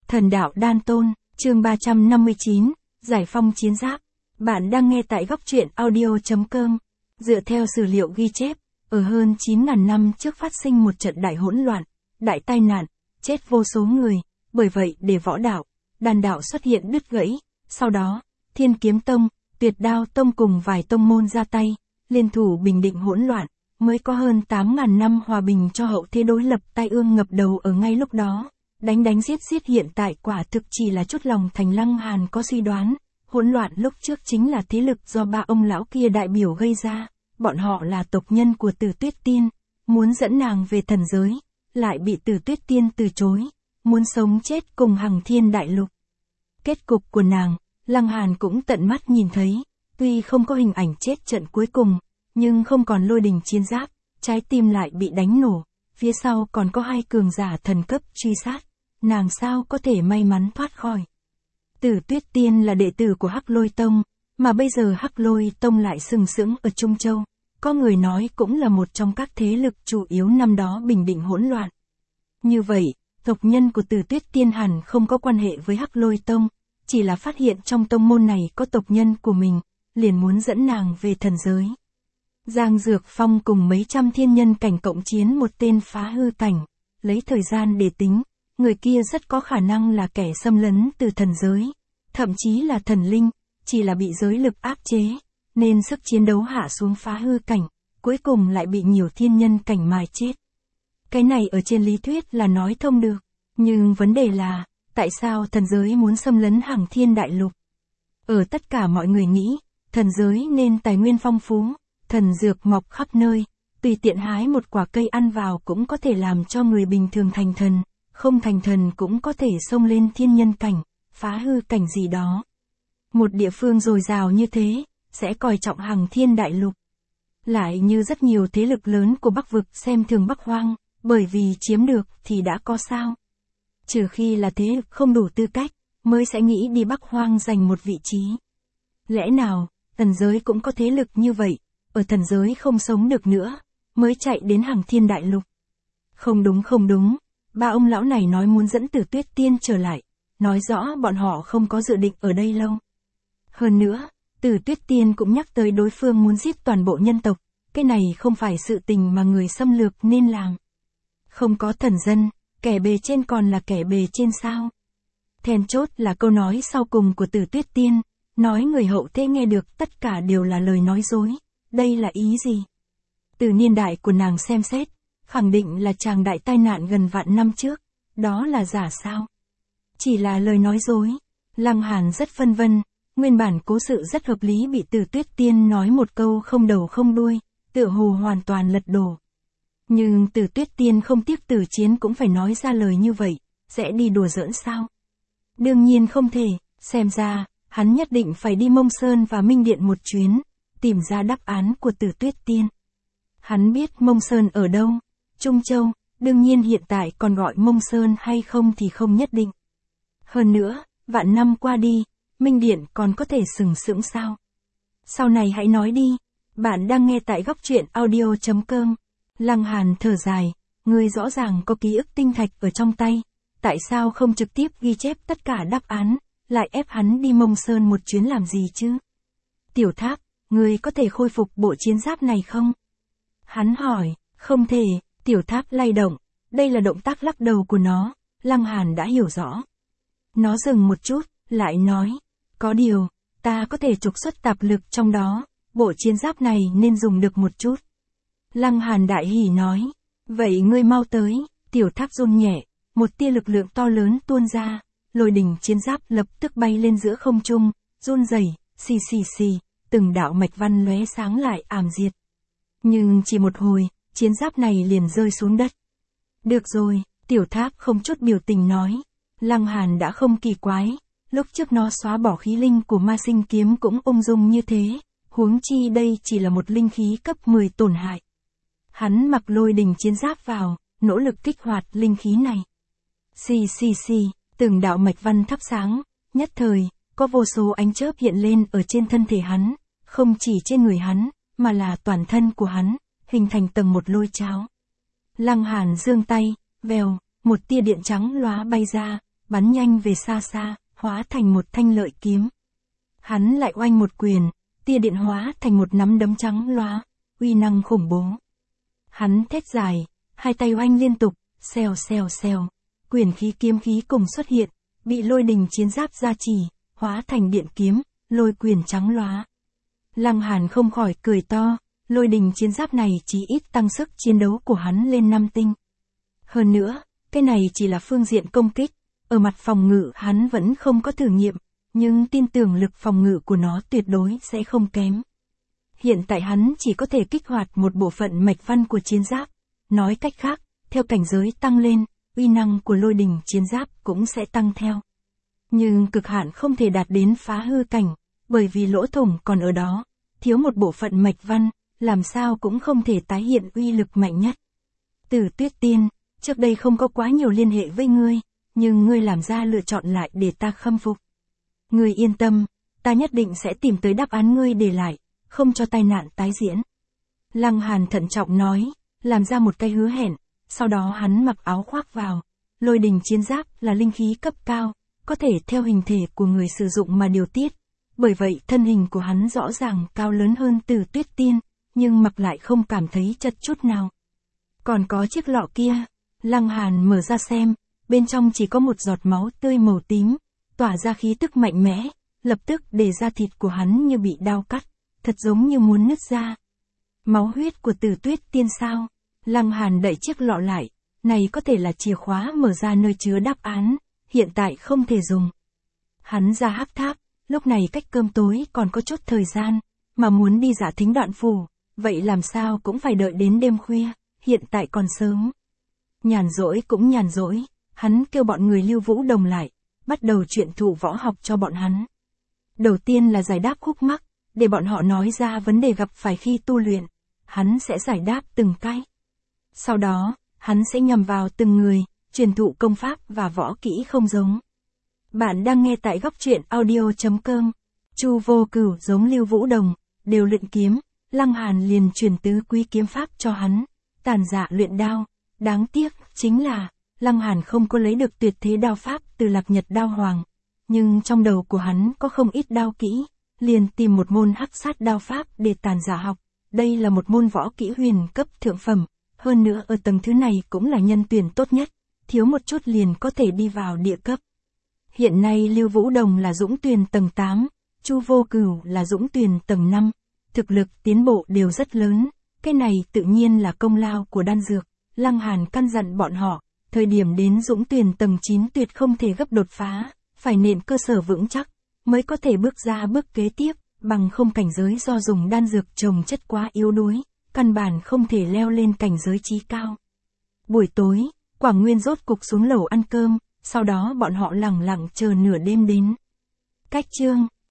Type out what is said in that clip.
Thần đạo đan tôn, chương 359, Giải phong chiến giáp. Bạn đang nghe tại góc truyện audio.com. Dựa theo sử liệu ghi chép, ở hơn 9.000 năm trước phát sinh một trận đại hỗn loạn, đại tai nạn, chết vô số người, bởi vậy để võ đạo, đan đạo xuất hiện đứt gãy, sau đó, Thiên Kiếm Tông, Tuyệt Đao Tông cùng vài tông môn ra tay, liên thủ bình định hỗn loạn, mới có hơn 8.000 năm hòa bình cho hậu thế đối lập tai ương ngập đầu ở ngay lúc đó. Đánh giết hiện tại quả thực chỉ là chút lòng thành. Lăng Hàn có suy đoán, hỗn loạn lúc trước chính là thế lực do ba ông lão kia đại biểu gây ra, bọn họ là tộc nhân của Tử Tuyết Tiên, muốn dẫn nàng về thần giới, lại bị Tử Tuyết Tiên từ chối, muốn sống chết cùng Hằng Thiên Đại Lục. Kết cục của nàng, Lăng Hàn cũng tận mắt nhìn thấy, tuy không có hình ảnh chết trận cuối cùng, nhưng không còn lôi đình chiến giáp, trái tim lại bị đánh nổ, phía sau còn có hai cường giả thần cấp truy sát. Nàng sao có thể may mắn thoát khỏi. Tử Tuyết Tiên là đệ tử của Hắc Lôi Tông, mà bây giờ Hắc Lôi Tông lại sừng sững ở Trung Châu, có người nói cũng là một trong các thế lực chủ yếu năm đó bình định hỗn loạn. Như vậy, tộc nhân của Tử Tuyết Tiên hẳn không có quan hệ với Hắc Lôi Tông, chỉ là phát hiện trong tông môn này có tộc nhân của mình, liền muốn dẫn nàng về thần giới. Giang Dược Phong cùng mấy trăm thiên nhân cảnh cộng chiến một tên phá hư cảnh, lấy thời gian để tính. Người kia rất có khả năng là kẻ xâm lấn từ thần giới, thậm chí là thần linh, chỉ là bị giới lực áp chế, nên sức chiến đấu hạ xuống phá hư cảnh, cuối cùng lại bị nhiều thiên nhân cảnh mài chết. Cái này ở trên lý thuyết là nói thông được, nhưng vấn đề là, tại sao thần giới muốn xâm lấn Hằng Thiên Đại Lục? Ở tất cả mọi người nghĩ, thần giới nên tài nguyên phong phú, thần dược mọc khắp nơi, tùy tiện hái một quả cây ăn vào cũng có thể làm cho người bình thường thành thần. Không thành thần cũng có thể xông lên thiên nhân cảnh, phá hư cảnh gì đó. Một địa phương dồi dào như thế, sẽ coi trọng Hằng Thiên Đại Lục. Lại như rất nhiều thế lực lớn của Bắc Vực xem thường Bắc Hoang, bởi vì chiếm được thì đã có sao. Trừ khi là thế lực không đủ tư cách, mới sẽ nghĩ đi Bắc Hoang giành một vị trí. Lẽ nào, thần giới cũng có thế lực như vậy, ở thần giới không sống được nữa, mới chạy đến Hằng Thiên Đại Lục. Không đúng. Ba ông lão này nói muốn dẫn Tử Tuyết Tiên trở lại, nói rõ bọn họ không có dự định ở đây lâu. Hơn nữa, Tử Tuyết Tiên cũng nhắc tới đối phương muốn giết toàn bộ nhân tộc, cái này không phải sự tình mà người xâm lược nên làm. Không có thần dân, kẻ bề trên còn là kẻ bề trên sao? Then chốt là câu nói sau cùng của Tử Tuyết Tiên, nói người hậu thế nghe được tất cả đều là lời nói dối, đây là ý gì? Từ niên đại của nàng xem xét, khẳng định là chàng đại tai nạn gần vạn năm trước, đó là giả sao? Chỉ là lời nói dối. Lăng Hàn rất phân vân, nguyên bản cố sự rất hợp lý bị Tử Tuyết Tiên nói một câu không đầu không đuôi, tựa hồ hoàn toàn lật đổ. Nhưng Tử Tuyết Tiên không tiếc tử chiến cũng phải nói ra lời như vậy, sẽ đi đùa giỡn sao? Đương nhiên không thể, xem ra, hắn nhất định phải đi Mông Sơn và Minh Điện một chuyến, tìm ra đáp án của Tử Tuyết Tiên. Hắn biết Mông Sơn ở đâu? Trung Châu, đương nhiên hiện tại còn gọi Mông Sơn hay không thì không nhất định. Hơn nữa, vạn năm qua đi, Minh Điện còn có thể sừng sững sao? Sau này hãy nói đi, bạn đang nghe tại góc truyện audio.com. Lăng Hàn thở dài, ngươi rõ ràng có ký ức tinh thạch ở trong tay, tại sao không trực tiếp ghi chép tất cả đáp án, lại ép hắn đi Mông Sơn một chuyến làm gì chứ? Tiểu Tháp, ngươi có thể khôi phục bộ chiến giáp này không? Hắn hỏi, không thể. Tiểu Tháp lay động, đây là động tác lắc đầu của nó, Lăng Hàn đã hiểu rõ. Nó dừng một chút, lại nói, có điều, ta có thể trục xuất tạp lực trong đó, bộ chiến giáp này nên dùng được một chút. Lăng Hàn đại hỉ nói, vậy ngươi mau tới. Tiểu Tháp run nhẹ, một tia lực lượng to lớn tuôn ra, lôi đình chiến giáp lập tức bay lên giữa không trung, run rẩy, xì, từng đạo mạch văn lóe sáng lại ảm diệt. Nhưng chỉ một hồi, chiến giáp này liền rơi xuống đất. Được rồi, Tiểu Tháp không chút biểu tình nói. Lăng Hàn đã không kỳ quái, lúc trước nó xóa bỏ khí linh của Ma Sinh Kiếm cũng ung dung như thế, huống chi đây chỉ là một linh khí cấp 10 tổn hại. Hắn mặc lôi đình chiến giáp vào, nỗ lực kích hoạt linh khí này. Xì, từng đạo mạch văn thắp sáng, nhất thời, có vô số ánh chớp hiện lên ở trên thân thể hắn, không chỉ trên người hắn, mà là toàn thân của hắn, hình thành tầng một lôi cháo. Lăng Hàn giương tay, vèo, một tia điện trắng lóa bay ra, bắn nhanh về xa xa, hóa thành một thanh lợi kiếm. Hắn lại oanh một quyền, tia điện hóa thành một nắm đấm trắng loá, uy năng khủng bố. Hắn thét dài, hai tay oanh liên tục, xèo xèo xèo, quyền khí kiếm khí cùng xuất hiện, bị lôi đình chiến giáp gia trì, hóa thành điện kiếm, lôi quyền trắng loá. Lăng Hàn không khỏi cười to, lôi đình chiến giáp này chỉ ít tăng sức chiến đấu của hắn lên 5 tinh. Hơn nữa, cái này chỉ là phương diện công kích, ở mặt phòng ngự hắn vẫn không có thử nghiệm, nhưng tin tưởng lực phòng ngự của nó tuyệt đối sẽ không kém. Hiện tại hắn chỉ có thể kích hoạt một bộ phận mạch văn của chiến giáp, nói cách khác, theo cảnh giới tăng lên, uy năng của lôi đình chiến giáp cũng sẽ tăng theo. Nhưng cực hạn không thể đạt đến phá hư cảnh, bởi vì lỗ thủng còn ở đó, thiếu một bộ phận mạch văn, làm sao cũng không thể tái hiện uy lực mạnh nhất. Tử Tuyết Tiên, trước đây không có quá nhiều liên hệ với ngươi, nhưng ngươi làm ra lựa chọn lại để ta khâm phục. Ngươi yên tâm, ta nhất định sẽ tìm tới đáp án ngươi để lại, không cho tai nạn tái diễn. Lăng Hàn thận trọng nói, làm ra một cái hứa hẹn, sau đó hắn mặc áo khoác vào. Lôi đình chiến giáp là linh khí cấp cao, có thể theo hình thể của người sử dụng mà điều tiết. Bởi vậy thân hình của hắn rõ ràng cao lớn hơn Tử Tuyết Tiên, nhưng mặc lại không cảm thấy chật chút nào. Còn có chiếc lọ kia, Lăng Hàn mở ra xem, bên trong chỉ có một giọt máu tươi màu tím, tỏa ra khí tức mạnh mẽ, lập tức để da thịt của hắn như bị đao cắt, thật giống như muốn nứt ra. Máu huyết của Tử Tuyết Tiên sao? Lăng Hàn đẩy chiếc lọ lại, này có thể là chìa khóa mở ra nơi chứa đáp án, hiện tại không thể dùng. Hắn ra hắc tháp, lúc này cách cơm tối còn có chút thời gian, mà muốn đi Giả Thính Đoạn Phủ, vậy làm sao cũng phải đợi đến đêm khuya, hiện tại còn sớm. Nhàn rỗi cũng nhàn rỗi, hắn kêu bọn người Lưu Vũ Đồng lại, bắt đầu chuyện thụ võ học cho bọn hắn. Đầu tiên là giải đáp khúc mắc, để bọn họ nói ra vấn đề gặp phải khi tu luyện, hắn sẽ giải đáp từng cái. Sau đó, hắn sẽ nhằm vào từng người, truyền thụ công pháp và võ kỹ không giống. Bạn đang nghe tại góc truyện audio.com. Chu Vô Cửu giống Lưu Vũ Đồng, đều luyện kiếm, Lăng Hàn liền truyền tứ quý kiếm pháp cho hắn, Tàn Dạ luyện đao. Đáng tiếc, chính là, Lăng Hàn không có lấy được tuyệt thế đao pháp từ Lạc Nhật Đao Hoàng. Nhưng trong đầu của hắn có không ít đao kỹ, liền tìm một môn hắc sát đao pháp để Tàn Dạ học. Đây là một môn võ kỹ huyền cấp thượng phẩm, hơn nữa ở tầng thứ này cũng là nhân tuyển tốt nhất, thiếu một chút liền có thể đi vào địa cấp. Hiện nay Lưu Vũ Đồng là Dũng Tuyền tầng 8, Chu Vô Cửu là Dũng Tuyền tầng 5, thực lực tiến bộ đều rất lớn, cái này tự nhiên là công lao của đan dược. Lăng Hàn căn dặn bọn họ, thời điểm đến Dũng Tuyền tầng 9 tuyệt không thể gấp đột phá, phải nền cơ sở vững chắc, mới có thể bước ra bước kế tiếp, bằng không cảnh giới do dùng đan dược trồng chất quá yếu đuối, căn bản không thể leo lên cảnh giới chí cao. Buổi tối, Quảng Nguyên rốt cục xuống lầu ăn cơm, sau đó bọn họ lẳng lặng chờ nửa đêm đến. Cách chương